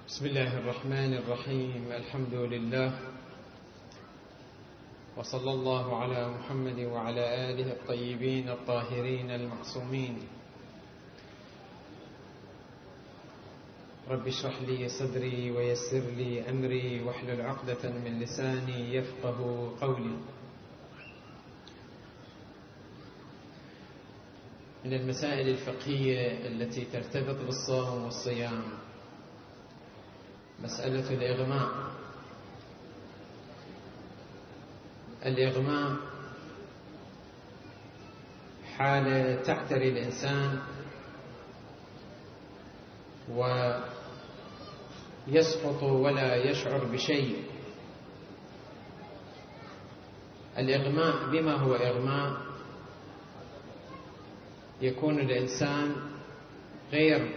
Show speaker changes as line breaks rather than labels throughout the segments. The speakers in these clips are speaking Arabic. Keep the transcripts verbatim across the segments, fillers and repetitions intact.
بسم الله الرحمن الرحيم. الحمد لله، وصلى الله على محمد وعلى آله الطيبين الطاهرين المعصومين. رب اشرح لي صدري ويسر لي أمري واحلل عقدة من لساني يفقه قولي. من المسائل الفقهية التي ترتبط بالصوم والصيام مسألة الإغماء. الإغماء حالة تعتري الإنسان ويسقط ولا يشعر بشيء. الإغماء بما هو إغماء؟ يكون الإنسان غير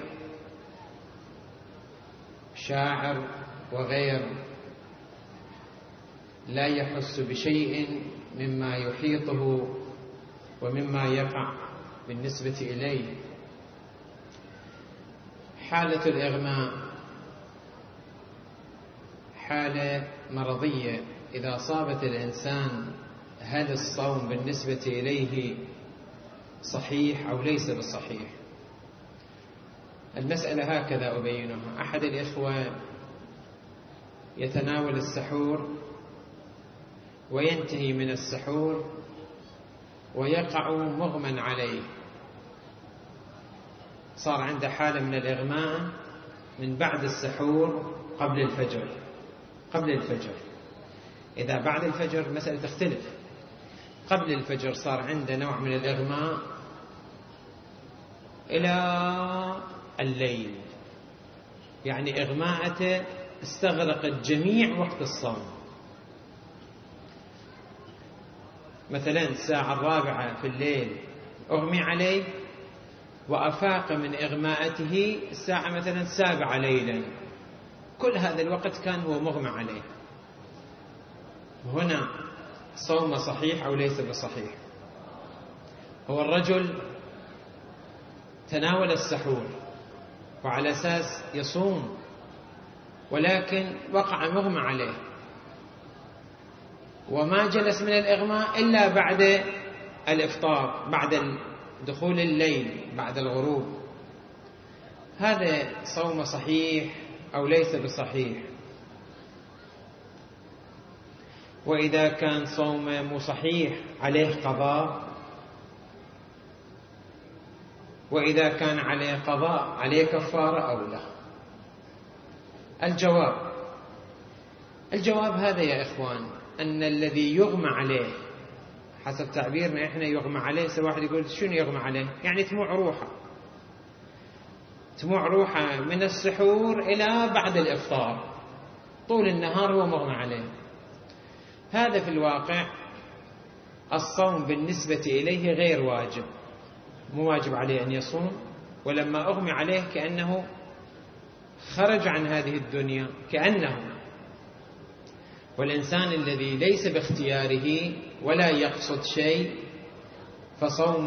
شاعر وغير لا يحس بشيء مما يحيطه ومما يقع بالنسبة إليه. حالة الإغماء حالة مرضية إذا أصابت الإنسان، هل الصوم بالنسبة إليه صحيح أو ليس بالصحيح؟ المسألة هكذا أبينها. أحد الإخوة يتناول السحور وينتهي من السحور ويقع مغمى عليه، صار عنده حالة من الإغماء من بعد السحور قبل الفجر. قبل الفجر إذا بعد الفجر مسألة تختلف. قبل الفجر صار عنده نوع من الإغماء إلى الليل، يعني إغماءته استغرقت جميع وقت الصوم. مثلا الساعة الرابعة في الليل أغمي عليه وأفاق من إغماءته الساعة مثلا السابعة ليلا، كل هذا الوقت كان هو مغمى عليه. هنا صوم صحيح أو ليس بصحيح؟ هو الرجل تناول السحور وعلى أساس يصوم، ولكن وقع مغمى عليه وما جلس من الإغماء إلا بعد الإفطار، بعد دخول الليل، بعد الغروب. هذا صوم صحيح أو ليس بصحيح؟ وإذا كان صوم مو صحيح عليه قضاء، وإذا كان عليه قضاء عليه كفارة أو لا؟ الجواب الجواب هذا يا إخوان، أن الذي يغمى عليه حسب تعبيرنا إحنا يغمى عليه. سواء واحد يقول شنو يغمى عليه؟ يعني تموع روحه، تموع روحه من السحور إلى بعد الإفطار، طول النهار هو مغمى عليه. هذا في الواقع الصوم بالنسبة إليه غير واجب، مو واجب عليه أن يصوم، ولما أغمي عليه كأنه خرج عن هذه الدنيا، كأنه. والإنسان الذي ليس باختياره ولا يقصد شيء فصوم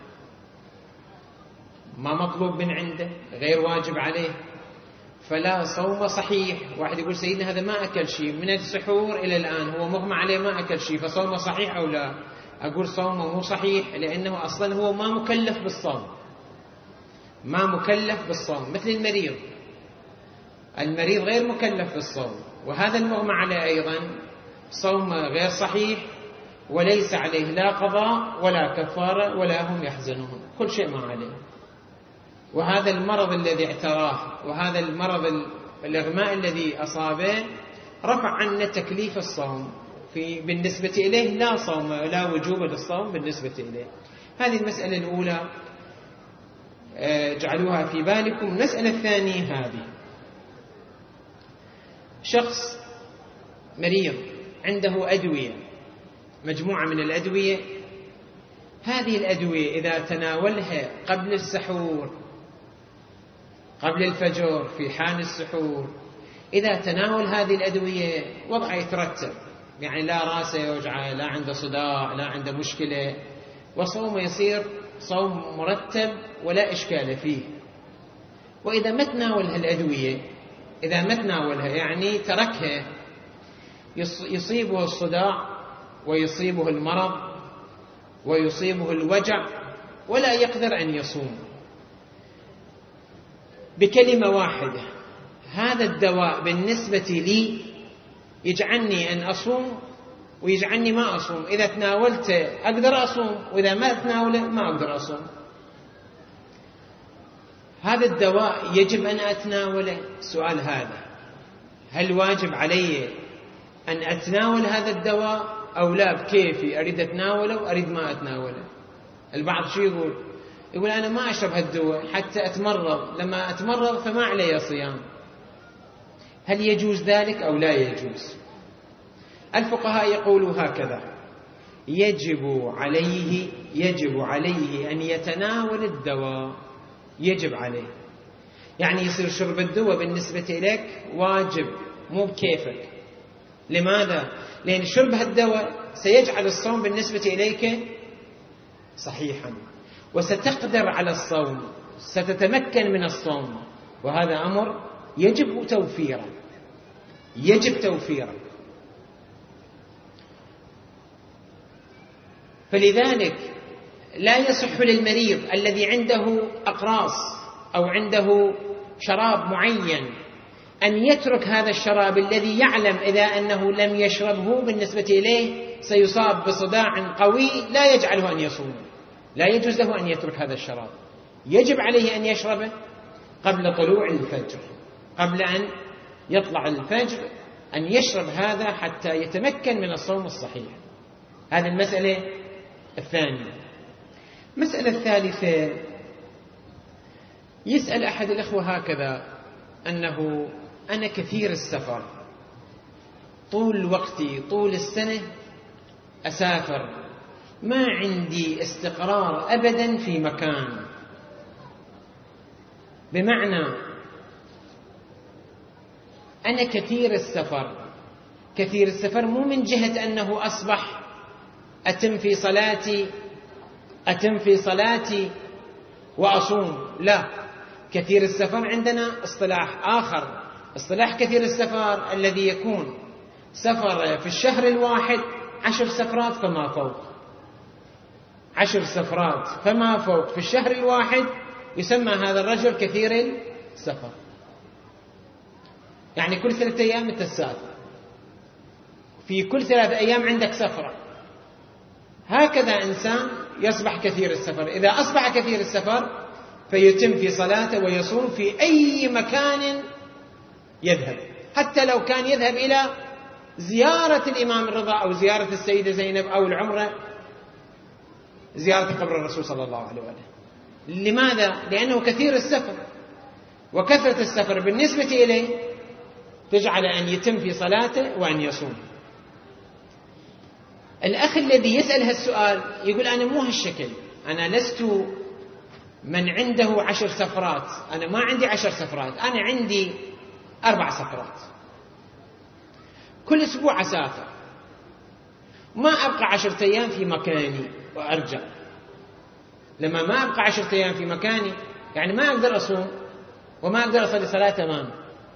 ما مطلوب من عنده، غير واجب عليه، فلا صوم صحيح. واحد يقول سيدنا هذا ما أكل شيء من السحور إلى الآن، هو مغمى عليه ما أكل شيء، فصومه صحيح أو لا؟ أقول صومه مو صحيح، لأنه أصلا هو ما مكلف بالصوم، ما مكلف بالصوم. مثل المريض، المريض غير مكلف بالصوم، وهذا المغمى عليه أيضا صوم غير صحيح، وليس عليه لا قضاء ولا كفارة ولا هم يحزنون، كل شيء ما عليه. وهذا المرض الذي اعتراه، وهذا المرض الإغماء الذي أصابه، رفع عنه تكليف الصوم في بالنسبة إليه، لا صوم لا وجوب للصوم بالنسبة إليه. هذه المسألة الأولى اجعلوها في بالكم. المسألة الثانية هذه، شخص مريض عنده أدوية، مجموعة من الأدوية، هذه الأدوية إذا تناولها قبل السحور، قبل الفجر، في حان السحور، إذا تناول هذه الأدوية وضعه يترتب، يعني لا راسه يوجعه، لا عنده صداع، لا عنده مشكلة، وصومه يصير صوم مرتب ولا إشكال فيه. وإذا ما تناول هالأدوية إذا ما تناولها يعني تركها يصيبه الصداع ويصيبه المرض ويصيبه الوجع ولا يقدر أن يصوم. بكلمة واحدة، هذا الدواء بالنسبة لي يجعلني أن أصوم ويجعلني ما أصوم. إذا تناولته أقدر أصوم، وإذا ما تناوله ما أقدر أصوم. هذا الدواء يجب أن أتناوله. سؤال هذا، هل واجب علي أن أتناول هذا الدواء أو لا؟ بكيفي، أريد أتناوله وأريد ما أتناوله. البعض شو يقول؟ يقول أنا ما أشرب هالدواء حتى أتمرض، لما أتمرض فما علي صيام. هل يجوز ذلك أو لا يجوز؟ الفقهاء يقولوا هكذا: يجب عليه يجب عليه أن يتناول الدواء، يجب عليه. يعني يصير شرب الدواء بالنسبة لك واجب، مو بكيفك. لماذا؟ لأن شرب هالدواء سيجعل الصوم بالنسبة إليك صحيحا، وستقدر على الصوم، ستتمكن من الصوم، وهذا أمر يجب توفيره، يجب توفيره. فلذلك لا يصح للمريض الذي عنده أقراص أو عنده شراب معين أن يترك هذا الشراب الذي يعلم إذا أنه لم يشربه بالنسبة إليه سيصاب بصداع قوي لا يجعله أن يصوم. لا يجوز له أن يترك هذا الشراب، يجب عليه أن يشربه قبل طلوع الفجر، قبل أن يطلع الفجر، أن يشرب هذا حتى يتمكن من الصوم الصحيح. هذه المسألة الثانية. المسألة الثالثة، يسأل أحد الأخوة هكذا أنه أنا كثير السفر، طول وقتي طول السنة أسافر، ما عندي استقرار أبدا في مكان. بمعنى أنا كثير السفر، كثير السفر مو من جهة أنه أصبح أتم في صلاتي أتم في صلاتي وأصوم، لا. كثير السفر عندنا اصطلاح آخر، اصطلاح كثير السفر الذي يكون سفر في الشهر الواحد عشر سفرات فما فوق، عشر سفرات فما فوق في الشهر الواحد، يسمى هذا الرجل كثير السفر. يعني كل ثلاثة أيام تسافر، في كل ثلاثة أيام عندك سفرة. هكذا إنسان يصبح كثير السفر. إذا أصبح كثير السفر فيتم في صلاته ويصوم في أي مكان يذهب، حتى لو كان يذهب إلى زيارة الإمام الرضا أو زيارة السيدة زينب أو العمرة، زيارة قبر الرسول صلى الله عليه وسلم. لماذا؟ لأنه كثير السفر، وكثرة السفر بالنسبة إليه تجعل أن يتم في صلاته وأن يصوم. الأخ الذي يسأل هالسؤال يقول أنا مو هالشكل، أنا لست من عنده عشر سفرات، أنا ما عندي عشر سفرات، أنا عندي أربع سفرات، كل أسبوع أسافر، ما أبقى عشرة أيام في مكاني وأرجع. لما ما أبقى عشرة أيام في مكاني يعني ما أقدر أصوم وما أقدر أصلي صلاة تمام.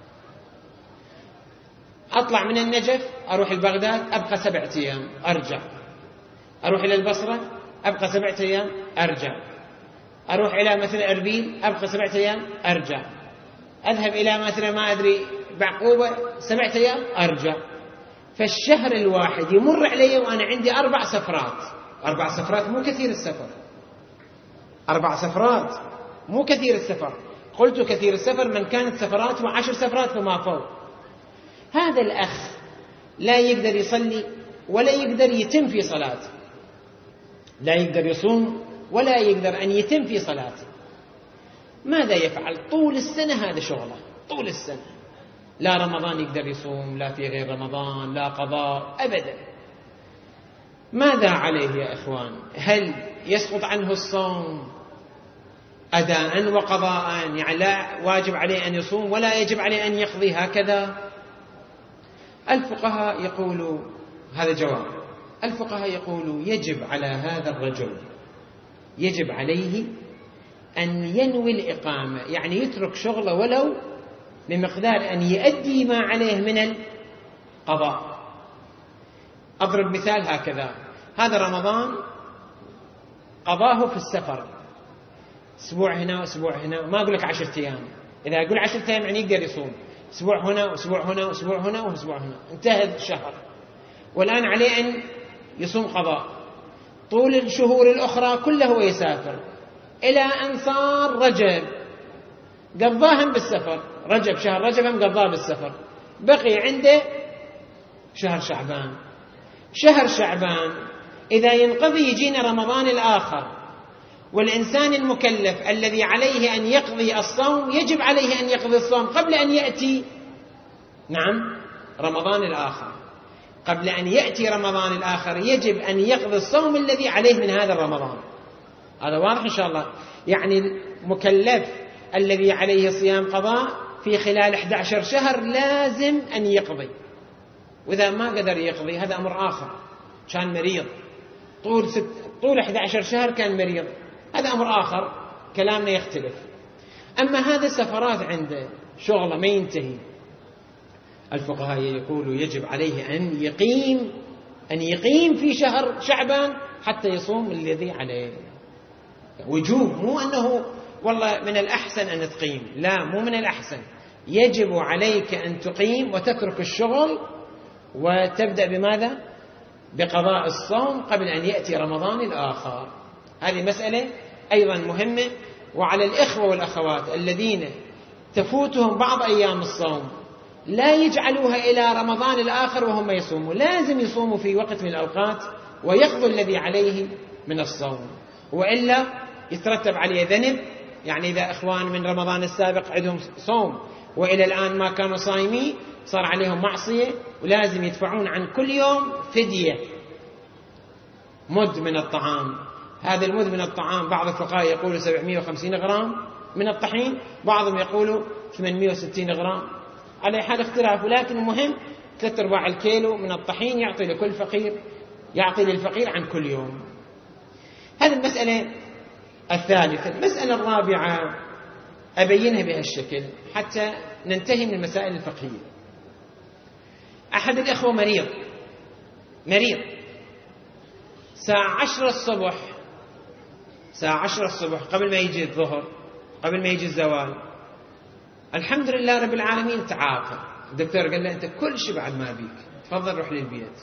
أطلع من النجف أروح البغداد أبقى سبعة أيام أرجع، أروح إلى البصرة أبقى سبعة أيام أرجع، أروح إلى مثل أربيل أبقى سبعة أيام أرجع، أذهب إلى مثل ما أدري بعقوبة سبعة أيام أرجع. فالشهر الواحد يمر علي وأنا عندي أربع سفرات. أربع سفرات مو كثير السفر، أربع سفرات مو كثير السفر. قلت كثير السفر من كانت سفرات وعشر سفرات فما فوق. هذا الأخ لا يقدر يصلي ولا يقدر يتم في صلاته، لا يقدر يصوم ولا يقدر أن يتم في صلاته. ماذا يفعل؟ طول السنة هذا شغله، طول السنة لا رمضان يقدر يصوم، لا في غير رمضان، لا قضاء أبدا. ماذا عليه يا إخوان؟ هل يسقط عنه الصوم أداء وقضاء؟ يعني لا واجب عليه أن يصوم ولا يجب عليه أن يقضي هكذا؟ الفقهاء يقولوا هذا جواب. الفقهاء يقولوا يجب على هذا الرجل، يجب عليه أن ينوي الإقامة، يعني يترك شغله ولو بمقدار أن يؤدي ما عليه من القضاء. أضرب مثال هكذا: هذا رمضان قضاه في السفر، أسبوع هنا وأسبوع هنا، ما أقول لك عشرة أيام، إذا أقول عشرة أيام يعني يقدر يصوم أسبوع هنا وأسبوع هنا وأسبوع هنا وأسبوع هنا، انتهى الشهر، والآن عليه أن يصوم قضاء. طول الشهور الأخرى كله هو يسافر، إلى أن صار رجب قضاهم بالسفر، رجب شهر رجب هم قضاه بالسفر، بقي عنده شهر شعبان. شهر شعبان إذا ينقضي يجينا رمضان الآخر، والإنسان المكلف الذي عليه أن يقضي الصوم يجب عليه أن يقضي الصوم قبل أن يأتي نعم رمضان الآخر، قبل أن يأتي رمضان الآخر يجب أن يقضي الصوم الذي عليه من هذا الرمضان. هذا واضح إن شاء الله؟ يعني المكلف الذي عليه صيام قضاء في خلال أحد عشر شهر لازم أن يقضي، وإذا ما قدر يقضي هذا أمر آخر، كان مريض طول ست طول أحد عشر شهر كان مريض، هذا أمر آخر كلامنا يختلف. أما هذا سفرات عنده شغله ما ينتهي، الفقهاء يقولوا يجب عليه أن يقيم أن يقيم في شهر شعبان حتى يصوم الذي عليه. وجوب، مو أنه والله من الأحسن أن تقيم، لا مو من الأحسن، يجب عليك أن تقيم وتترك الشغل وتبدأ بماذا؟ بقضاء الصوم قبل أن يأتي رمضان الآخر. هذه مسألة أيضا مهمة. وعلى الإخوة والأخوات الذين تفوتهم بعض أيام الصوم لا يجعلوها إلى رمضان الآخر وهم يصوموا، لازم يصوموا في وقت من الأوقات ويقضوا الذي عليه من الصوم، وإلا يترتب عليه ذنب. يعني إذا إخوان من رمضان السابق عندهم صوم وإلى الآن ما كانوا صايمين صار عليهم معصية، ولازم يدفعون عن كل يوم فدية مد من الطعام. هذا المد من الطعام بعض الفقهاء يقولوا سبعمائة وخمسين غرام من الطحين، بعضهم يقولوا ثمانمائة وستين غرام، على حال اختلاف، ولكن المهم ثلاثة أرباع الكيلو من الطحين يعطي لكل فقير، يعطي للفقير عن كل يوم. هذه المسألة الثالثة. المسألة الرابعة أبينها بهالشكل حتى ننتهي من المسائل الفقهية. أحد الإخوة مريض مريض ساعة عشرة الصبح ساعة عشرة الصبح قبل ما يجي الظهر، قبل ما يجي الزوال، الحمد لله رب العالمين تعافى. الدكتور قال له أنت كل شيء بعد ما بيك، تفضل روح للبيت.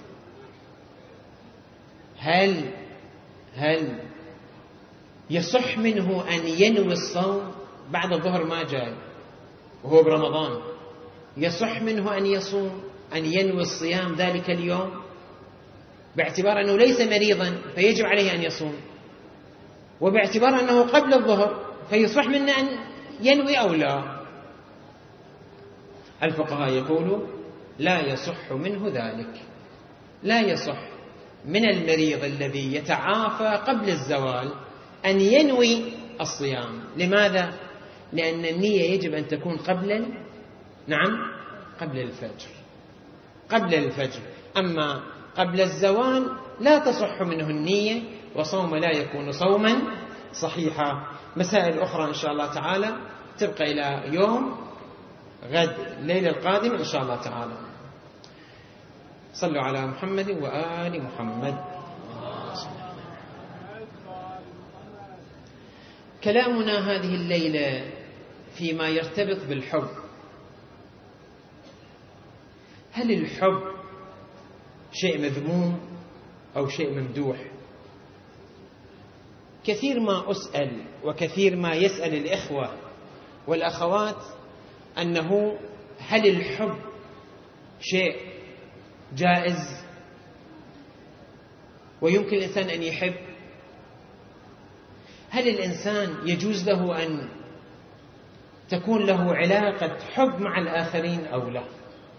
هل هل يصح منه أن ينوي الصوم بعد الظهر ما جاء وهو برمضان؟ يصح منه أن يصوم، أن ينوي الصيام ذلك اليوم باعتبار أنه ليس مريضا فيجب عليه أن يصوم، وباعتبار أنه قبل الظهر فيصح منه أن ينوي أو لا؟ الفقهاء يقولوا لا يصح منه ذلك، لا يصح من المريض الذي يتعافى قبل الزوال أن ينوي الصيام. لماذا؟ لأن النية يجب أن تكون قبل نعم قبل الفجر قبل الفجر أما قبل الزوال لا تصح منه النية، وصوم لا يكون صوما صحيحا. مسائل أخرى إن شاء الله تعالى تبقى إلى يوم غد الليلة القادم إن شاء الله تعالى. صلوا على محمد وآل محمد. كلامنا هذه الليلة فيما يرتبط بالحب. هل الحب شيء مذموم أو شيء ممدوح؟ كثير ما أسأل وكثير ما يسأل الإخوة والأخوات أنه هل الحب شيء جائز ويمكن الإنسان أن يحب؟ هل الإنسان يجوز له أن تكون له علاقة حب مع الآخرين أو لا؟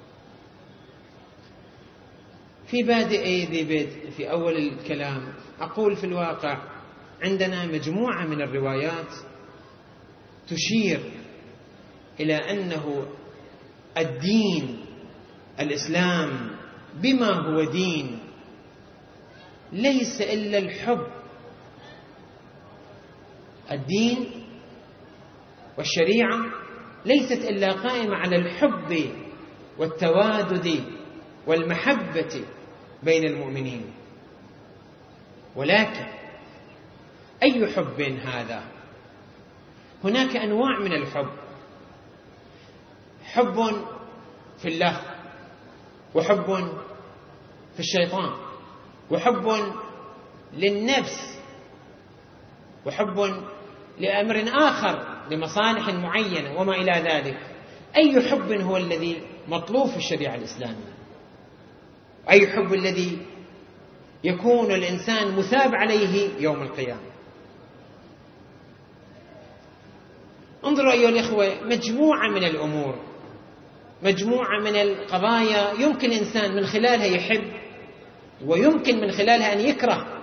في بادئ ذي بدء في أول الكلام أقول في الواقع عندنا مجموعة من الروايات تشير إلى أنه الدين الإسلام بما هو دين ليس إلا الحب. الدين والشريعة ليست إلا قائمة على الحب والتوادد والمحبة بين المؤمنين. ولكن أي حب هذا؟ هناك أنواع من الحب: حب في الله، وحب في الشيطان، وحب للنفس، وحب لأمر آخر لمصالح معينة وما إلى ذلك. أي حب هو الذي مطلوب في الشريعة الإسلامية؟ أي حب الذي يكون الإنسان مثاب عليه يوم القيامة؟ انظروا أيها الإخوة، مجموعة من الأمور، مجموعة من القضايا يمكن إنسان من خلالها يحب، ويمكن من خلالها أن يكره.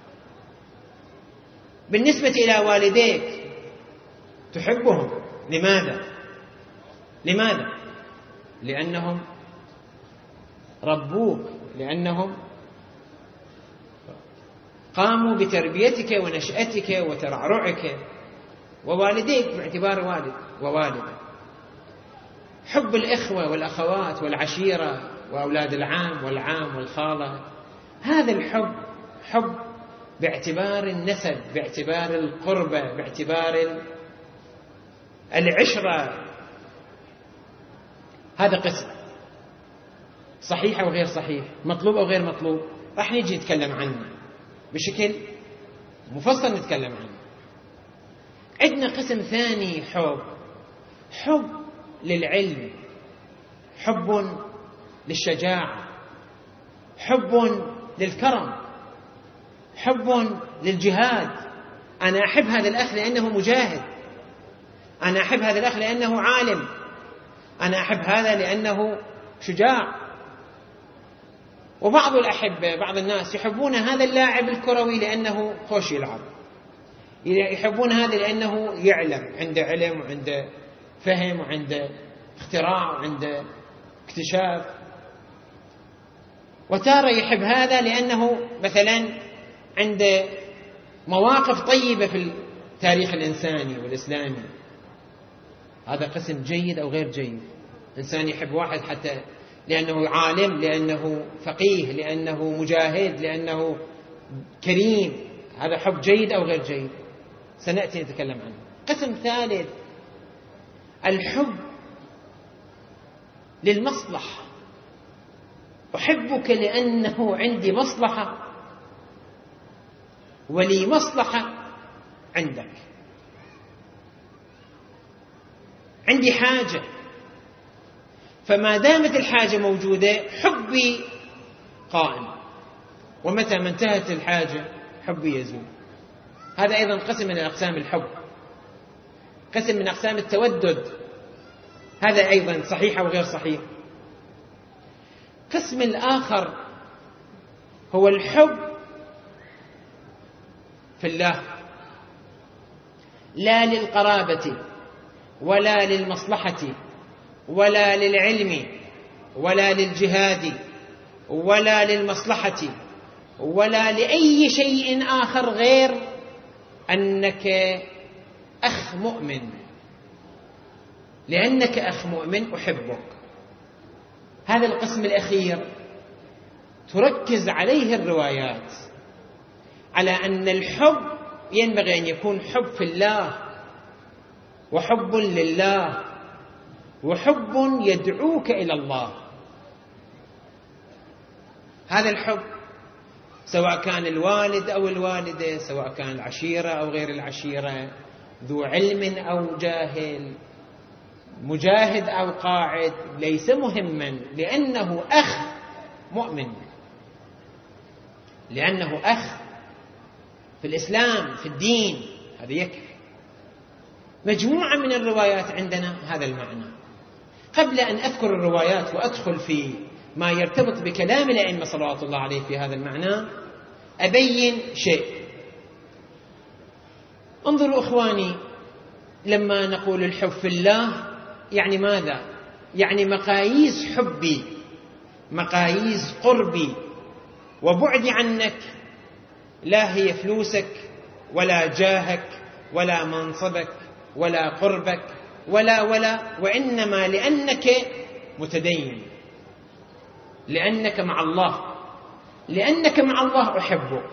بالنسبة إلى والديك تحبهم، لماذا؟ لماذا؟ لأنهم ربوك، لأنهم قاموا بتربيتك ونشأتك وترعرعك، ووالديك باعتبار والد ووالدة. حب الإخوة والأخوات والعشيرة وأولاد العام والعام والخالة، هذا الحب حب باعتبار النسب، باعتبار القربة، باعتبار العشرة. هذا قسم صحيح أو غير صحيح، مطلوب أو غير مطلوب، راح نيجي نتكلم عنه بشكل مفصل، نتكلم عنه. عندنا قسم ثاني، حب حب للعلم، حب للشجاعة، حب للكرم، حب للجهاد. أنا أحب هذا الأخ لأنه مجاهد، أنا أحب هذا الأخ لأنه عالم، أنا أحب هذا لأنه شجاع. وبعض الأحبة، بعض الناس يحبون هذا اللاعب الكروي لأنه خوش يلعب، يحبون هذا لأنه يعلم، عنده علم وعنده فهم وعنده اختراع وعنده اكتشاف. وتارة يحب هذا لأنه مثلا عنده مواقف طيبة في التاريخ الإنساني والإسلامي. هذا قسم جيد أو غير جيد. إنسان يحب واحد حتى لأنه عالم، لأنه فقيه، لأنه مجاهد، لأنه كريم، هذا حب جيد أو غير جيد، سنأتي نتكلم عنه. قسم ثالث، الحب للمصلحة، أحبك لأنه عندي مصلحة ولي مصلحة عندك، عندي حاجة، فما دامت الحاجة موجودة حبي قائم، ومتى ما انتهت الحاجة حبي يزول. هذا أيضا قسم من أقسام الحب، قسم من أقسام التودد، هذا أيضا صحيح أو غير صحيح. قسم الآخر هو الحب في الله، لا للقرابة ولا للمصلحة ولا للعلم ولا للجهاد ولا للمصلحة ولا لأي شيء آخر غير أنك أخ مؤمن. لأنك أخ مؤمن أحبك. هذا القسم الأخير تركز عليه الروايات على أن الحب ينبغي أن يكون حب في الله، وحب لله، وحب يدعوك إلى الله. هذا الحب سواء كان الوالد أو الوالدة، سواء كان العشيرة أو غير العشيرة، ذو علم أو جاهل، مجاهد أو قاعد، ليس مهما، لأنه أخ مؤمن، لأنه أخ في الإسلام في الدين، هذا يكفي. مجموعة من الروايات عندنا هذا المعنى. قبل أن أذكر الروايات وأدخل في ما يرتبط بكلام الأئمة صلوات الله عليه في هذا المعنى، أبين شيء. انظروا إخواني، لما نقول الحب في الله يعني ماذا؟ يعني مقاييس حبي، مقاييس قربي وبعدي عنك، لا هي فلوسك ولا جاهك ولا منصبك ولا قربك ولا ولا وإنما لأنك متدين، لأنك مع الله، لأنك مع الله أحبك.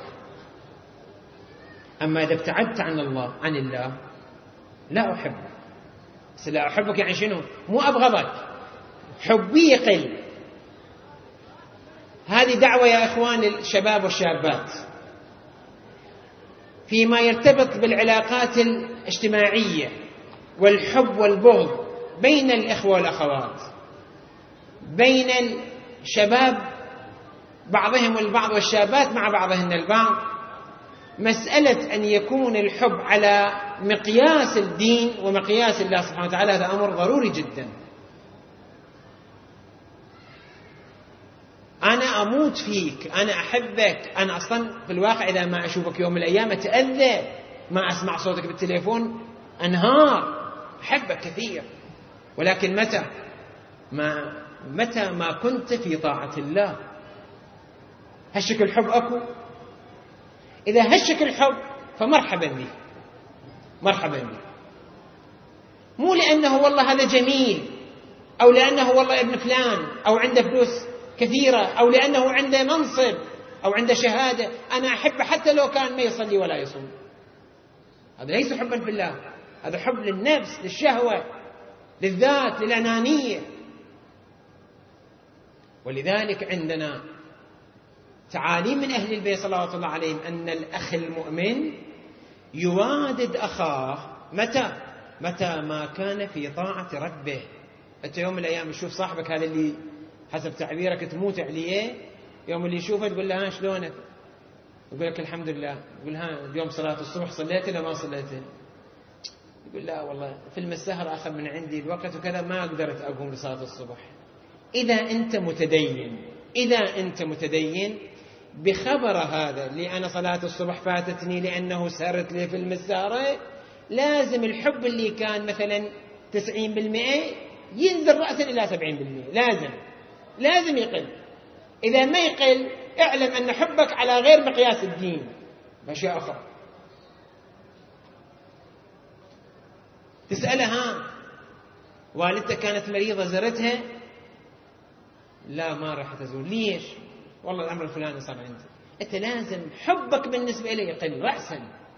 أما إذا ابتعدت عن الله عن الله لا أحبك. بس لا أحبك يعني شنو؟ مو أبغضك، حبي يقل. هذه دعوة يا إخوان الشباب والشابات فيما يرتبط بالعلاقات الاجتماعية والحب والبغض بين الإخوة والأخوات، بين الشباب بعضهم البعض والشابات مع بعضهن البعض. مسألة أن يكون الحب على مقياس الدين ومقياس الله سبحانه وتعالى هذا أمر ضروري جدا. أنا أموت فيك، أنا أحبك، أنا أصلا في الواقع إذا ما أشوفك يوم من الأيام أتأذى، ما أسمع صوتك بالتليفون أنهار، أحبك كثير. ولكن متى ما متى ما كنت في طاعة الله هشك الحب أكو. إذا هشك الحب فمرحبا به، مرحبا به. مو لأنه والله هذا جميل، أو لأنه والله ابن فلان، أو عنده فلوس كثيرة، أو لأنه عنده منصب أو عنده شهادة أنا أحبه حتى لو كان ما يصلي ولا يصوم. هذا ليس حبا في الله، هذا حب للنفس، للشهوة، للذات، للأنانية. ولذلك عندنا تعاليم من أهل البيت صلوات الله عليهم أن الأخ المؤمن يوادد أخاه متى متى ما كان في طاعة ربه. أنت يوم من الأيام تشوف صاحبك هذا اللي حسب تعبيرك تموت عليه، يوم اللي يشوفه تقول له ها شلونك؟ يقول لك الحمد لله. يقول ها اليوم صلاة الصبح صليت ولا ما صليت؟ يقول لا والله فيلم السهر أخذ من عندي الوقت وكذا ما قدرت أقوم لصلاة الصبح. إذا أنت متدين، إذا أنت متدين بخبر هذا اللي أنا صلاة الصبح فاتتني لأنه سهرت لي فيلم السهرة، لازم الحب اللي كان مثلا تسعين بالمئة ينزل رأسا إلى سبعين بالمئة، لازم لازم يقل. إذا ما يقل اعلم أن حبك على غير مقياس الدين بأشياء أخرى. تسألها والدتك كانت مريضة زرتها؟ لا ما راح تزور. ليش؟ والله الأمر الفلاني صار عندي. أنت لازم حبك بالنسبة إليه يقل رأسا،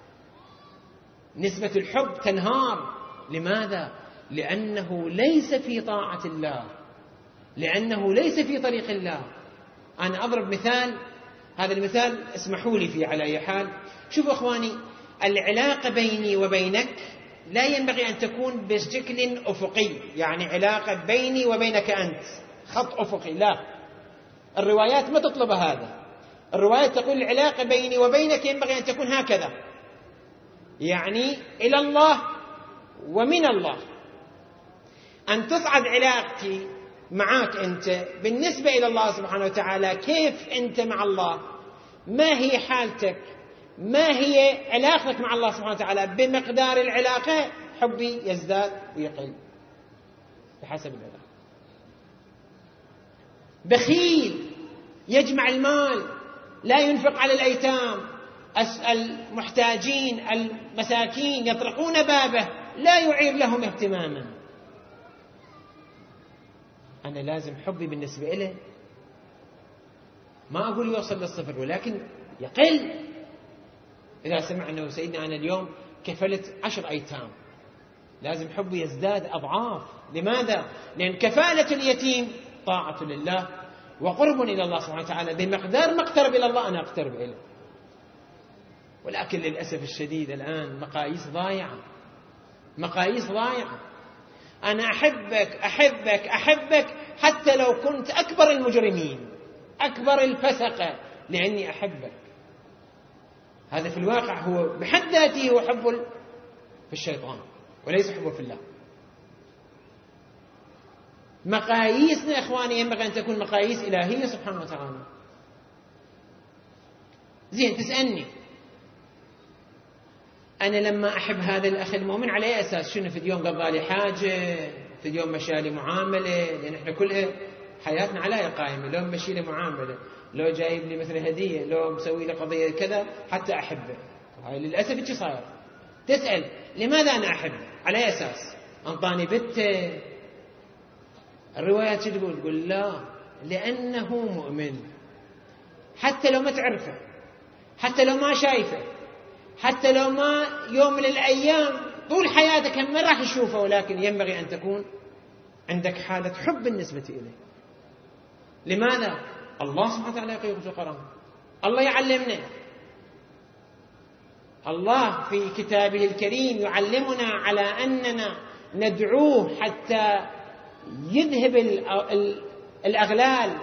نسبة الحب تنهار. لماذا؟ لأنه ليس في طاعة الله، لأنه ليس في طريق الله. أنا أضرب مثال، هذا المثال اسمحوا لي فيه على أي حال. شوفوا أخواني، العلاقة بيني وبينك لا ينبغي أن تكون بشكل أفقي، يعني علاقة بيني وبينك أنت خط أفقي، لا، الروايات ما تطلب هذا. الروايات تقول العلاقة بيني وبينك ينبغي أن تكون هكذا، يعني إلى الله ومن الله. أن تصعد علاقتي معك أنت بالنسبة إلى الله سبحانه وتعالى، كيف أنت مع الله، ما هي حالتك، ما هي علاقتك مع الله سبحانه وتعالى. بمقدار العلاقة حبي يزداد ويقل بحسب العلاقة. بخيل يجمع المال لا ينفق على الأيتام، المحتاجين المساكين يطرقون بابه لا يعير لهم اهتماما. أنا لازم حبي بالنسبة إليه ما أقول يوصل للصفر، ولكن يقل. إذا سمع أنه سيدنا أنا اليوم كفلت عشر أيتام، لازم حبي يزداد أضعاف. لماذا؟ لأن كفالة اليتيم طاعة لله وقرب إلى الله سبحانه وتعالى. بمقدار ما اقترب إلى الله أنا أقترب إليه. ولكن للأسف الشديد الآن مقاييس ضايعة، مقاييس ضايعة. أنا أحبك أحبك أحبك حتى لو كنت أكبر المجرمين أكبر الفسقة، لأني أحبك. هذا في الواقع هو بحد ذاته هو حب في الشيطان وليس حب في الله. مقاييسنا إخواني ينبغي أن تكون مقاييس إلهية سبحانه وتعالى. زين، تسألني أنا لما أحب هذا الأخ المؤمن على أي أساس؟ شنو في اليوم قضى لي حاجة، في اليوم مشى لي معاملة؟ لأن إحنا كلها حياتنا على قائمة، لو مشي لي معاملة، لو جايب لي مثل هدية، لو مسوي لي قضية كذا حتى أحبه. هاي للأسف إيش صاير. تسأل لماذا أنا أحبه؟ على أي أساس؟ أنطاني بته. الروايات شو تقول؟ تقول لا، لأنه مؤمن حتى لو ما تعرفه، حتى لو ما شايفه، حتى لو ما يوم من الأيام طول حياتك ما راح تشوفه، ولكن ينبغي أن تكون عندك حالة حب بالنسبة إليه. لماذا؟ الله سبحانه وتعالى يقول في القرآن، الله يعلمنا، الله في كتابه الكريم يعلمنا على أننا ندعوه حتى يذهب الأغلال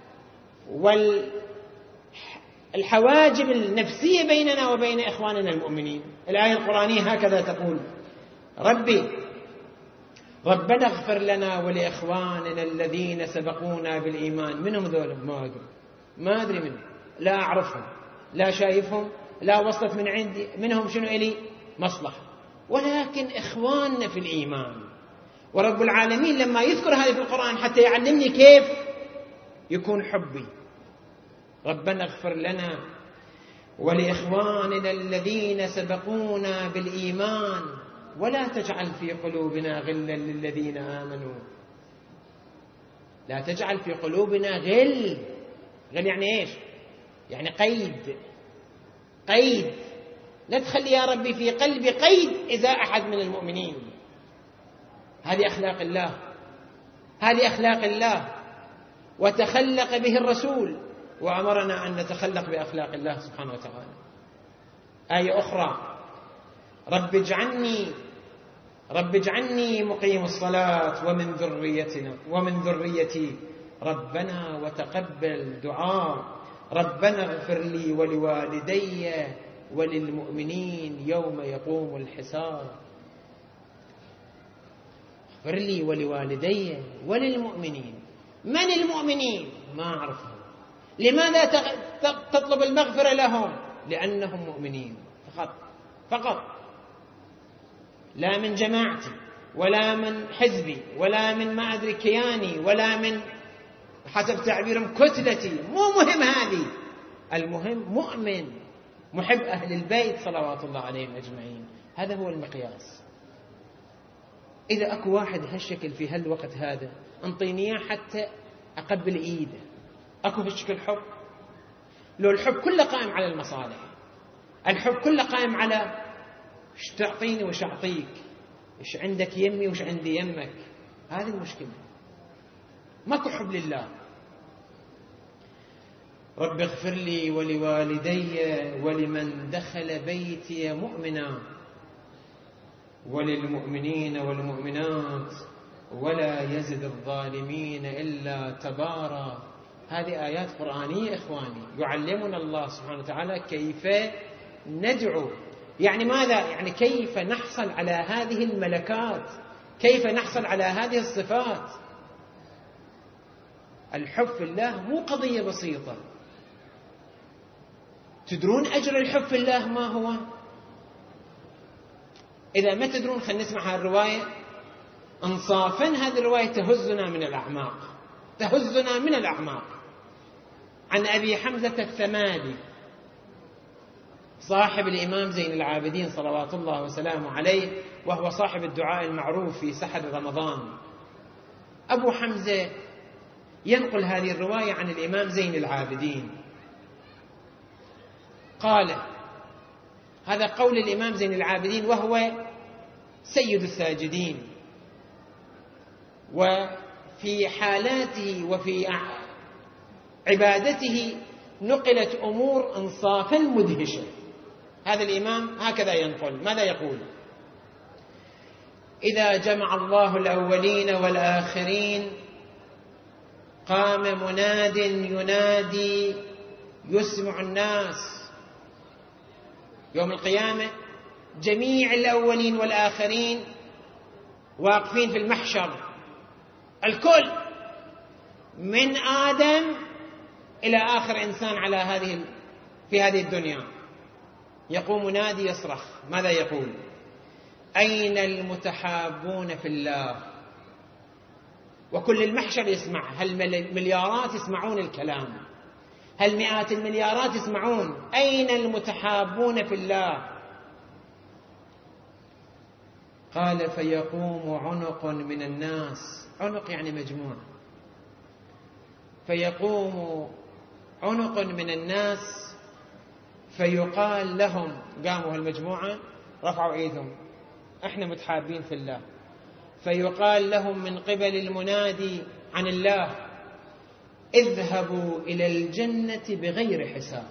والحواجب النفسية بيننا وبين إخواننا المؤمنين. الآية القرآنية هكذا تقول: ربي ربنا اغفر لنا ولإخواننا الذين سبقونا بالإيمان. منهم ذولا؟ ما أدري، ما أدري منهم، لا أعرفهم، لا شايفهم، لا وصلت من عندي منهم شنو إلي مصلحة، ولكن إخواننا في الإيمان. ورب العالمين لما يذكر هذه في القرآن حتى يعلمني كيف يكون حبي. ربنا اغفر لنا ولإخواننا الذين سبقونا بالإيمان ولا تجعل في قلوبنا غلا للذين آمنوا. لا تجعل في قلوبنا غل. غل يعني إيش؟ يعني قيد، قيد. لا تخلي يا ربي في قلبي قيد إذا أحد من المؤمنين. هذه أخلاق الله، هذه أخلاق الله، وتخلق به الرسول، وأمرنا أن نتخلق بأخلاق الله سبحانه وتعالى. آية أخرى: رب اجعلني رب اجعلني مقيم الصلاة ومن ذريتنا ومن ذريتي ربنا وتقبل دعاء ربنا اغفر لي ولوالدي وللمؤمنين يوم يقوم الحساب. اغفر لي ولوالدي وللمؤمنين. من المؤمنين؟ ما أعرفهم. لماذا تطلب المغفرة لهم؟ لأنهم مؤمنين فقط، فقط، لا من جماعتي ولا من حزبي ولا من ما أدري كياني ولا من حسب تعبيرهم كتلتي. مو مهم هذه، المهم مؤمن محب أهل البيت صلوات الله عليهم أجمعين. هذا هو المقياس. إذا أكو واحد هالشكل في هالوقت هذا انطينيه حتى أقبل إيده. أكو هالشكل حب؟ لو الحب كله قائم على المصالح، الحب كله قائم على ايش تعطيني وش أعطيك، ايش عندك يمي وش عندي يمك، هذه المشكلة. ماكو حب لله. رب اغفر لي ولوالدي ولمن دخل بيتي مؤمنا وللمؤمنين والمؤمنات ولا يزد الظالمين إلا تبارا. هذه آيات قرآنية إخواني، يعلمنا الله سبحانه وتعالى كيف ندعو. يعني ماذا؟ يعني كيف نحصل على هذه الملكات، كيف نحصل على هذه الصفات. الحب في الله مو قضية بسيطة. تدرون أجر الحب في الله ما هو؟ إذا ما تدرون خلينا نسمع هالرواية انصافا. هذه الرواية تهزنا من الأعماق، تهزنا من الأعماق. عن أبي حمزة الثمالي صاحب الإمام زين العابدين صلوات الله وسلامه عليه، وهو صاحب الدعاء المعروف في سحر رمضان. أبو حمزة ينقل هذه الرواية عن الإمام زين العابدين. قال: هذا قول الإمام زين العابدين وهو سيد الساجدين، وفي حالاته وفي عبادته نقلت أمور أنصافا مدهشة. هذا الإمام هكذا ينقل. ماذا يقول؟ إذا جمع الله الأولين والآخرين قام مناد ينادي يسمع الناس. يوم القيامة جميع الأولين والآخرين واقفين في المحشر، الكل من آدم إلى آخر إنسان على هذه في هذه الدنيا. يقوم منادي يصرخ. ماذا يقول؟ أين المتحابون في الله؟ وكل المحشر يسمع. هل مليارات يسمعون الكلام، هل مئات المليارات يسمعون. أين المتحابون في الله؟ قال فيقوم عنق من الناس، عنق يعني مجموعة، فيقوم عنق من الناس فيقال لهم، قاموا هالمجموعة رفعوا ايدهم احنا متحابين في الله، فيقال لهم من قبل المنادي عن الله اذهبوا إلى الجنة بغير حساب.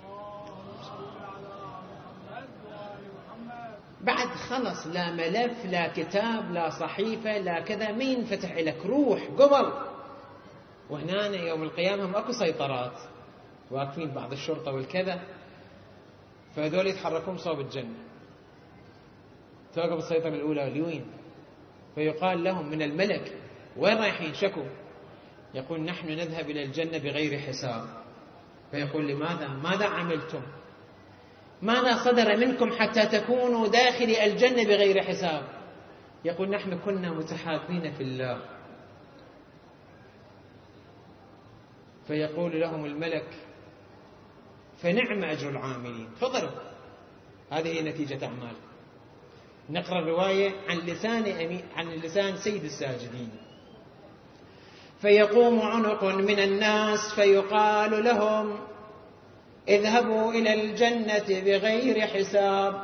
بعد خلص لا ملف لا كتاب لا صحيفة لا كذا، ما ينفتح لك، روح قبل. وهنا يوم القيامة هم اكو سيطرات، واقفين بعض الشرطة والكذا، فهذول يتحركون صوب الجنة، توقف السيطرة الأولى لوين؟ فيقال لهم من الملك وين رايحين؟ شكوا، يقول نحن نذهب إلى الجنة بغير حساب. فيقول لماذا؟ ماذا عملتم؟ ماذا صدر منكم حتى تكونوا داخل الجنة بغير حساب؟ يقول نحن كنا متحابين في الله. فيقول لهم الملك فنعم أجر العاملين، تفضلوا هذه هي نتيجة أعمال. نقرأ الرواية عن لسان أمين، عن لسان سيد الساجدين. فيقوم عنق من الناس فيقال لهم اذهبوا إلى الجنة بغير حساب،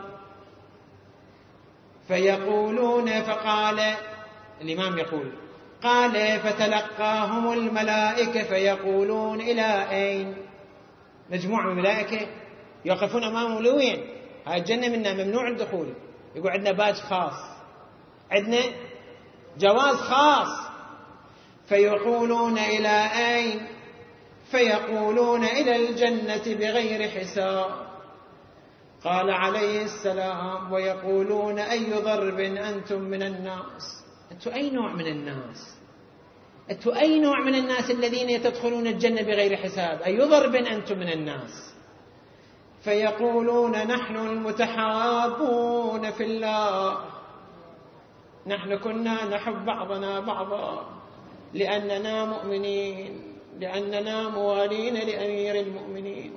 فيقولون، فقال الإمام يقول قال فتلقاهم الملائكة فيقولون إلى أين؟ مجموعة من الملائكة يقفون أمامه لوين؟ هاي الجنة منا ممنوع الدخول، يقول عندنا باج خاص، عندنا جواز خاص. فيقولون إلى أين؟ فيقولون إلى الجنة بغير حساب. قال عليه السلام ويقولون أي ضرب أنتم من الناس؟ أنتم أي نوع من الناس؟ أنتم أي نوع من الناس الذين تدخلون الجنة بغير حساب؟ أي ضرب أنتم من الناس؟ فيقولون نحن المتحابون في الله، نحن كنا نحب بعضنا بعضا لأننا مؤمنين، لأننا موالين لأمير المؤمنين.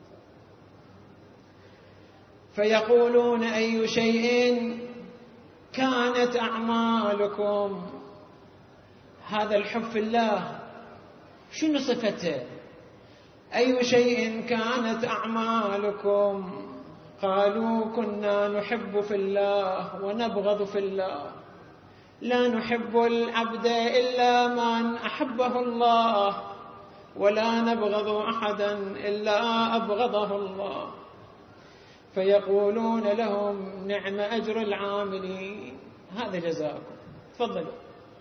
فيقولون أي شيء كانت أعمالكم؟ هذا الحب في الله شنو صفته؟ أي شيء كانت أعمالكم؟ قالوا كنا نحب في الله ونبغض في الله، لا نحب العبد إلا من أحبه الله، ولا نبغض أحدا إلا أبغضه الله. فيقولون لهم نعم أجر العاملين، هذا جزاؤكم، تفضلوا.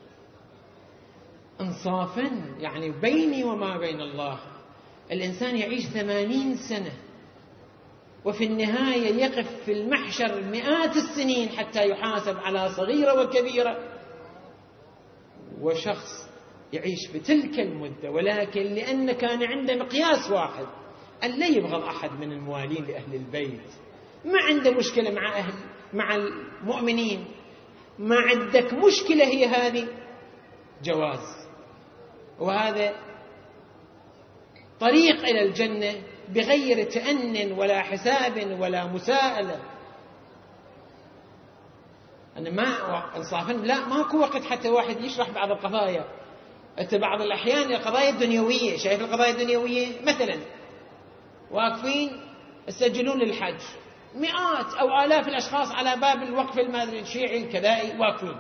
انصافا يعني بيني وما بين الله، الإنسان يعيش ثمانين سنة وفي النهاية يقف في المحشر مئات السنين حتى يحاسب على صغيرة وكبيرة، وشخص يعيش بتلك المدة ولكن لأن كان عنده مقياس واحد، أن لا يبغض أحد من الموالين لأهل البيت، ما عنده مشكلة مع أهل مع المؤمنين، ما عندك مشكلة هي هذه جواز. وهذا طريق إلى الجنة بغير تأن ولا حساب ولا مساءلة. أنا ما انصافا لا ماكو وقت حتى واحد يشرح بعض القضايا. أنت بعض الأحيان القضايا الدنيوية، شايف القضايا الدنيوية مثلا واقفين يسجلون للحج مئات أو آلاف الأشخاص على باب الوقف المادري الشيعي الكذائي واقفين،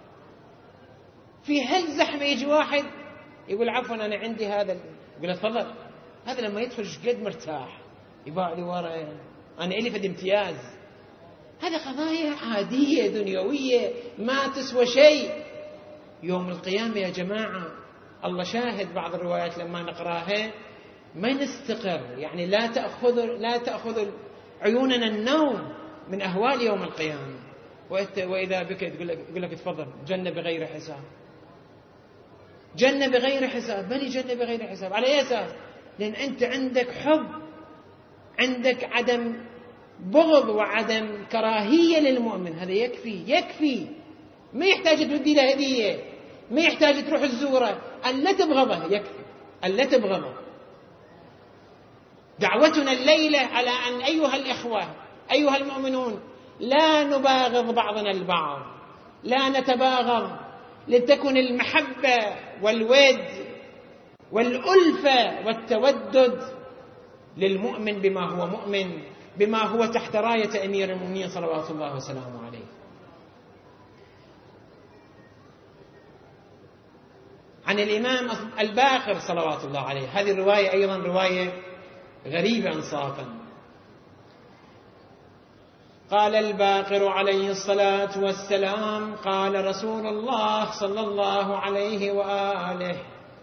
في هالزحمة يجي واحد يقول عفوا أنا عندي هذا، يقول تفضل. هذا لما يدخل قد مرتاح يباع لي ورا، أنا إلي فد امتياز. هذا قضايا عادية دنيوية ما تسوى شيء. يوم القيامة يا جماعة الله شاهد، بعض الروايات لما نقراها ما نستقر، يعني لا تأخذ لا تأخذ عيوننا النوم من أهوال يوم القيامة. وإذا بك يقول لك, يقول لك تفضل جنة بغير حساب، جنة بغير حساب، بل جنة بغير حساب. على أي أساس؟ لأن أنت عندك حب، عندك عدم بغض وعدم كراهية للمؤمن، هذا يكفي يكفي، ما يحتاج تودي له هدية، ما يحتاج تروح الزورة، ألا تبغضه يكفي، ألا تبغضه. دعوتنا الليلة على أن أيها الإخوة أيها المؤمنون لا نباغض بعضنا البعض، لا نتباغض، لتكن المحبة والود والألفة والتودد للمؤمن بما هو مؤمن، بما هو تحت راية أمير المؤمنين صلوات الله وسلامه عليه. عن الإمام الباقر صلوات الله عليه، هذه الرواية أيضا رواية غريبة إنصافا. قال الباقر عليه الصلاة والسلام: قال رسول الله صلى الله عليه وآله: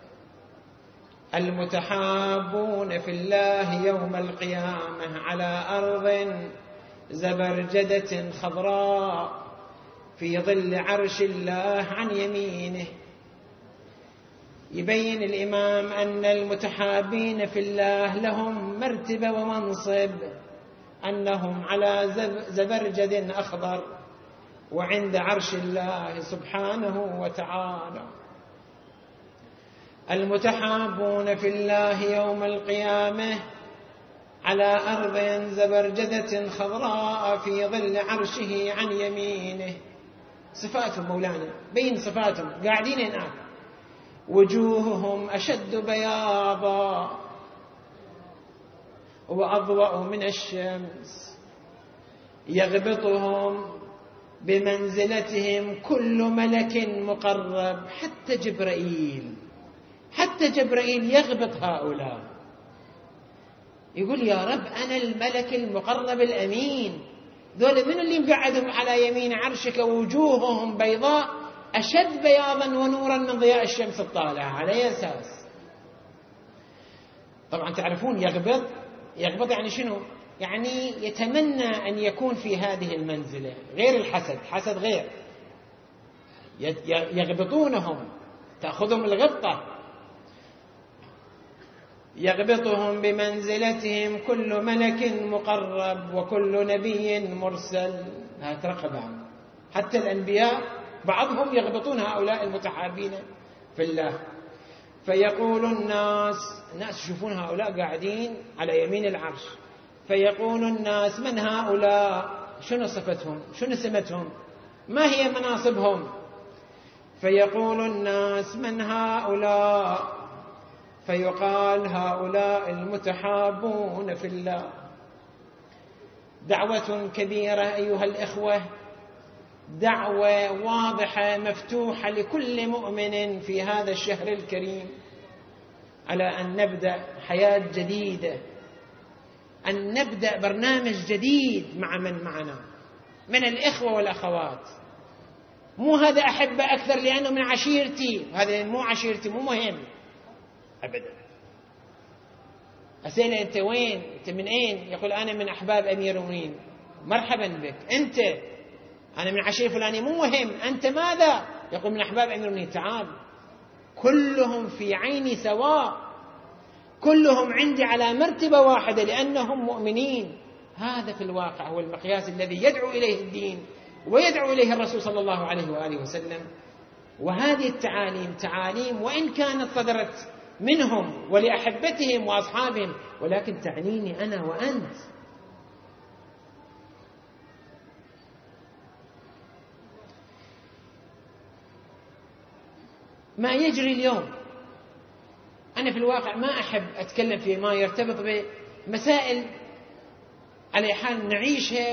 المتحابون في الله يوم القيامة على أرض زبرجدة خضراء في ظل عرش الله عن يمينه. يبين الإمام أن المتحابين في الله لهم مرتبة ومنصب، أنهم على زبرجد أخضر وعند عرش الله سبحانه وتعالى. المتحابون في الله يوم القيامة على أرض زبرجدة خضراء في ظل عرشه عن يمينه. صفاتهم مولانا بين صفاتهم قاعدين هناك: وجوههم أشد بياضا وأضوأ من الشمس، يغبطهم بمنزلتهم كل ملك مقرب، حتى جبرائيل حتى جبرائيل يغبط هؤلاء. يقول: يا رب أنا الملك المقرب الأمين، ذول من اللي مقعدهم على يمين عرشك ووجوههم بيضاء أشد بياضا ونورا من ضياء الشمس الطالعة. على أي أساس؟ طبعا تعرفون يغبط يغبط يعني شنو؟ يعني يتمنى أن يكون في هذه المنزلة، غير الحسد، حسد غير. يغبطونهم، تأخذهم الغبطة. يغبطهم بمنزلتهم كل ملك مقرب وكل نبي مرسل. ها ترقب عنه. حتى الأنبياء بعضهم يغبطون هؤلاء المتحابين في الله. فيقول الناس الناس يشوفون هؤلاء قاعدين على يمين العرش، فيقول الناس: من هؤلاء؟ شنو صفتهم؟ شنو سمتهم؟ ما هي مناصبهم؟ فيقول الناس: من هؤلاء؟ فيقال: هؤلاء المتحابون في الله. دعوة كبيرة أيها الإخوة، دعوة واضحة مفتوحة لكل مؤمن في هذا الشهر الكريم، على أن نبدأ حياة جديدة، أن نبدأ برنامج جديد مع من معنا من الإخوة والأخوات. مو هذا أحبه أكثر لأنه من عشيرتي، هذا مو عشيرتي، مو مهم أبدا. أسأله: أنت وين؟ أنت من أين؟ يقول: أنا من أحباب أمير المؤمنين. مرحبا بك. أنت؟ أنا من عشيرة فلانية. مو مهم. أنت ماذا؟ يقول: من أحباب أمير المؤمنين. تعال، كلهم في عيني سواء، كلهم عندي على مرتبة واحدة لأنهم مؤمنين. هذا في الواقع هو المقياس الذي يدعو إليه الدين ويدعو إليه الرسول صلى الله عليه وآله وسلم. وهذه التعاليم تعاليم وإن كانت صدرت منهم ولأحبتهم وأصحابهم، ولكن تعنيني أنا وأنت. ما يجري اليوم، أنا في الواقع ما أحب أتكلم في ما يرتبط بمسائل على حال نعيشها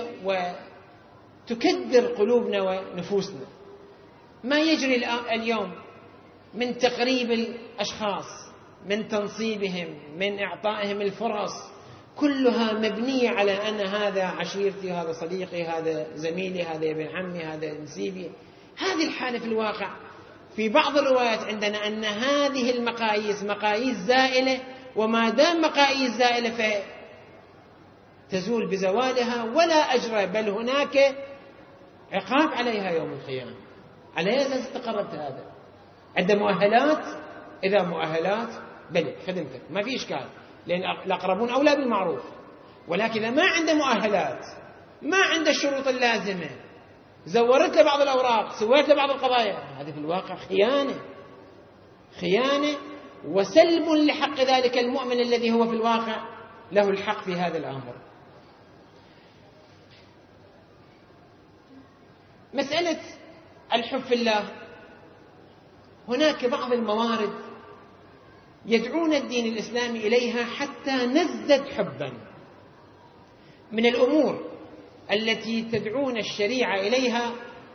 وتكدر قلوبنا ونفوسنا. ما يجري اليوم من تقريب الأشخاص، من تنصيبهم، من إعطائهم الفرص، كلها مبنية على أن هذا عشيرتي، هذا صديقي، هذا زميلي، هذا ابن عمي، هذا نسيبي. هذه الحالة في الواقع. في بعض الروايات عندنا أن هذه المقاييس مقاييس زائلة، وما دام مقاييس زائلة فتزول بزوالها ولا أجر، بل هناك عقاب عليها يوم القيامة. على أساس تقربت هذا عند مؤهلات، إذا مؤهلات بلي خدمتك ما في إشكال، لأن الأقربون أولى بالمعروف. ولكن إذا ما عنده مؤهلات، ما عنده الشروط اللازمة، زورت له بعض الأوراق، سويت له بعض القضايا، هذه في الواقع خيانة خيانة وسلب لحق ذلك المؤمن الذي هو في الواقع له الحق في هذا الأمر. مسألة الحب في الله. هناك بعض الموارد يدعون الدين الإسلامي إليها حتى نزدد حبا. من الأمور التي تدعون الشريعة إليها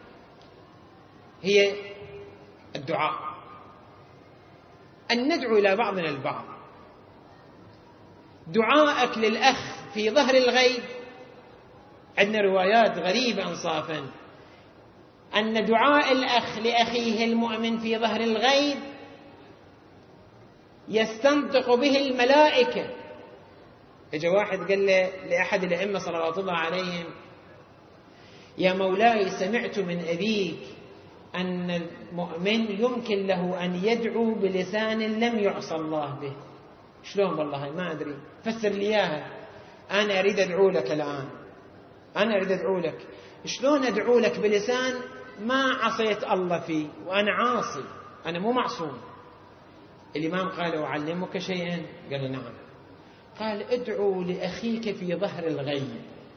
هي الدعاء، أن ندعو إلى بعضنا البعض. دعاءك للأخ في ظهر الغيب، عندنا روايات غريبة أنصافا أن دعاء الأخ لأخيه المؤمن في ظهر الغيب يستنطق به الملائكة. اجى واحد قال له لأحد الأئمة صلوات الله عليهم: يا مولاي، سمعت من أبيك أن المؤمن يمكن له أن يدعو بلسان لم يعصى الله به. شلون؟ والله ما أدري، فسر لي إياها. أنا أريد أدعو لك الآن، أنا أريد أدعو لك، شلون أدعو لك بلسان ما عصيت الله فيه وأنا عاصي، أنا مو معصوم؟ الإمام قال: أعلمك شيئا؟ قال: نعم. قال: ادعو لأخيك في ظهر الغيب،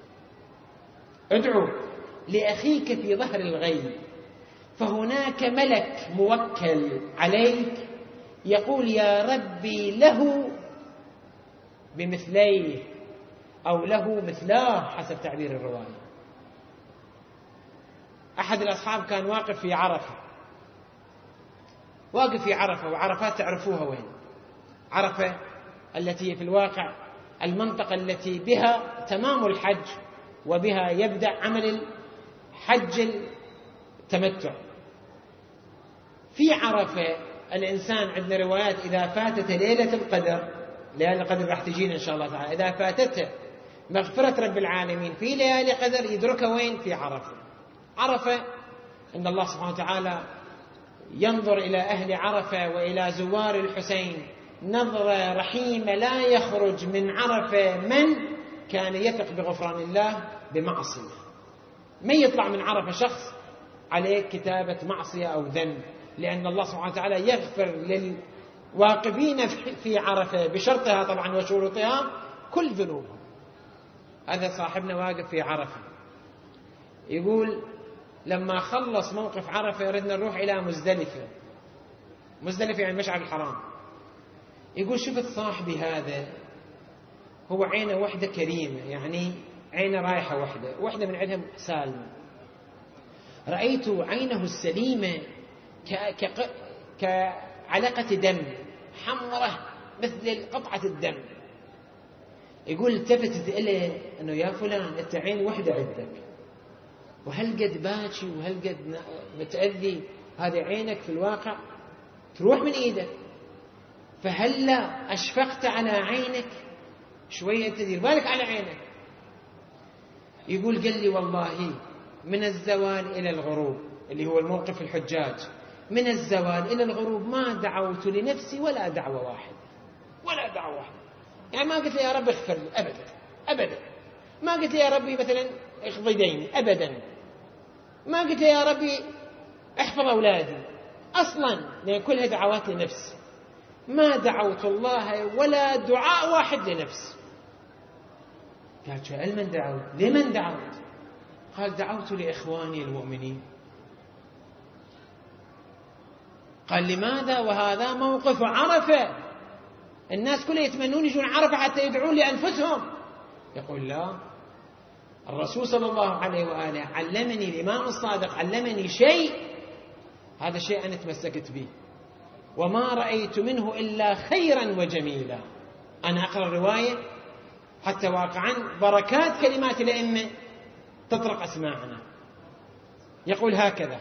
ادعو لأخيك في ظهر الغيب، فهناك ملك موكل عليك يقول: يا ربي له بمثليه أو له مثلاه حسب تعبير الرواية. أحد الأصحاب كان واقف في عرفة، واقف في عرفة، وعرفات تعرفوها وين؟ عرفة التي في الواقع المنطقة التي بها تمام الحج وبها يبدأ عمل الحج التمتع. في عرفة الإنسان عندنا روايات إذا فاتت ليلة القدر، ليلة القدر راح تجينا إن شاء الله تعالى، إذا فاتته مغفرة رب العالمين في ليالي قدر يدركها وين؟ في عرفة. عرفة إن الله سبحانه وتعالى ينظر إلى أهل عرفة وإلى زوار الحسين نظرة رحيمة لا يخرج من عرفة من كان يثق بغفران الله بمعصية. ما يطلع من عرفة شخص عليه كتابة معصية أو ذنب، لأن الله سبحانه وتعالى يغفر للواقفين في عرفة بشرطها طبعا وشروطها كل ذنوبهم. هذا صاحبنا واقف في عرفة يقول: لما خلص موقف عرفة ردنا نروح إلى مزدلفة. مزدلفة يعني مشعر الحرام. يقول: شفت صاحبي هذا، هو عينه وحدة كريمة، يعني عينه رايحة وحدة، وحدة من عينها سالمة. رأيت عينه السليمة كعلقة دم حمرة مثل قطعة الدم. يقول: التفتت إليه أنه يا فلان أنت عين وحدة عندك، وهل قد باكي وهل قد متأذي، هذه عينك في الواقع تروح من إيدك، فهلا أشفقت على عينك شوية، تدير بالك على عينك. يقول: قال لي: والله من الزوال إلى الغروب، اللي هو الموقف الحجاج، من الزوال إلى الغروب ما دعوت لنفسي ولا دعوة واحدة، ولا دعوة واحدة. يعني ما قلت لي يا رب اغفر لي أبدا أبدا، ما قلت لي يا ربي مثلا اقضي ديني أبدا، ما قلت لي يا ربي احفظ أولادي أصلا، لأن كلها دعوات لنفس. ما دعوت الله ولا دعاء واحد لنفس. قال: شو لمن دعوت؟ لمن دعوت؟ قال: دعوت لإخواني المؤمنين. قال: لماذا وهذا موقف عرفة؟ الناس كلها يتمنون يجون عرفة حتى يدعون لأنفسهم. يقول: لا، الرسول صلى الله عليه وآله علمني، الإمام الصادق علمني شيء، هذا الشيء أنا تمسكت به، وما رأيت منه إلا خيرا وجميلا. أنا أقرأ الرواية حتى واقعا بركات كلمات الأئمة تطرق أسماعنا. يقول هكذا: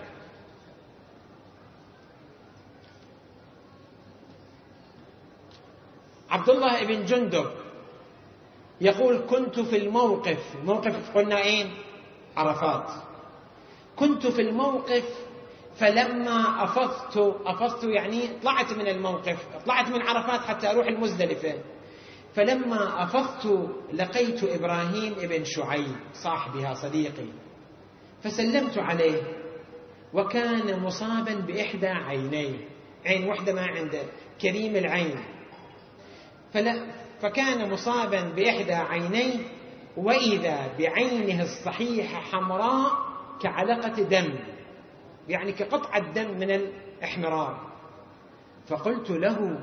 عبد الله بن جندب يقول: كنت في الموقف، موقف قلنا أين؟ عرفات. كنت في الموقف فلما أفضت، أفضت يعني طلعت من الموقف، طلعت من عرفات حتى أروح المزدلفة. فلما أفضت لقيت إبراهيم ابن شعيب صاحبها صديقي، فسلمت عليه، وكان مصابا بإحدى عينيه، عين واحدة ما عنده، كريم العين، فلا فكان مصابا بإحدى عينيه، وإذا بعينه الصحيحة حمراء كعلقة دم. يعني كقطع الدم من الإحمرار. فقلت له: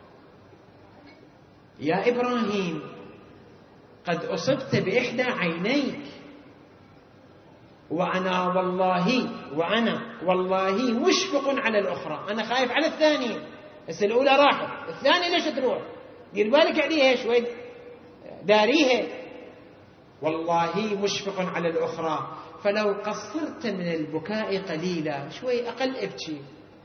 يا إبراهيم، قد أصبت بإحدى عينيك، وأنا والله وأنا والله مشفق على الأخرى، أنا خايف على الثانية، بس الأولى راحت، الثانية ليش تروح؟ دير بالك عليها شوي، داريها، والله مشفق على الأخرى، فلو قصرت من البكاء قليلا، شوي أقل ابكي،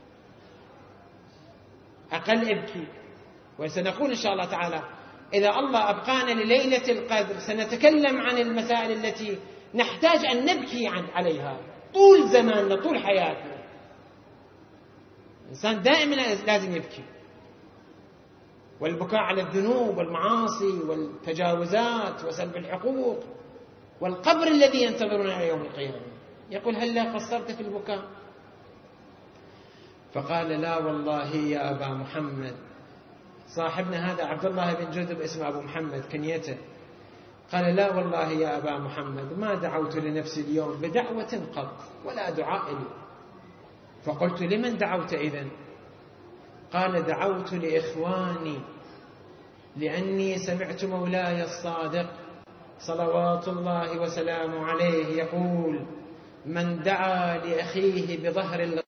أقل ابكي. وسنقول إن شاء الله تعالى إذا الله أبقانا لليلة القدر سنتكلم عن المسائل التي نحتاج أن نبكي عن عليها طول زماننا، طول حياتنا. الإنسان دائما لازم يبكي، والبكاء على الذنوب والمعاصي والتجاوزات وسلب الحقوق والقبر الذي ينتظرنا يوم القيامة. يقول: هل قصرت في البكاء؟ فقال: لا والله يا أبا محمد. صاحبنا هذا عبد الله بن جذب اسمه أبو محمد كنيته، قال: لا والله يا أبا محمد، ما دعوت لنفسي اليوم بدعوة قط ولا دعاء لي. فقلت: لمن دعوت إذن؟ قال: دعوت لإخواني، لأني سمعت مولاي الصادق صلوات الله وسلامه عليه يقول: من دعا لأخيه بظهر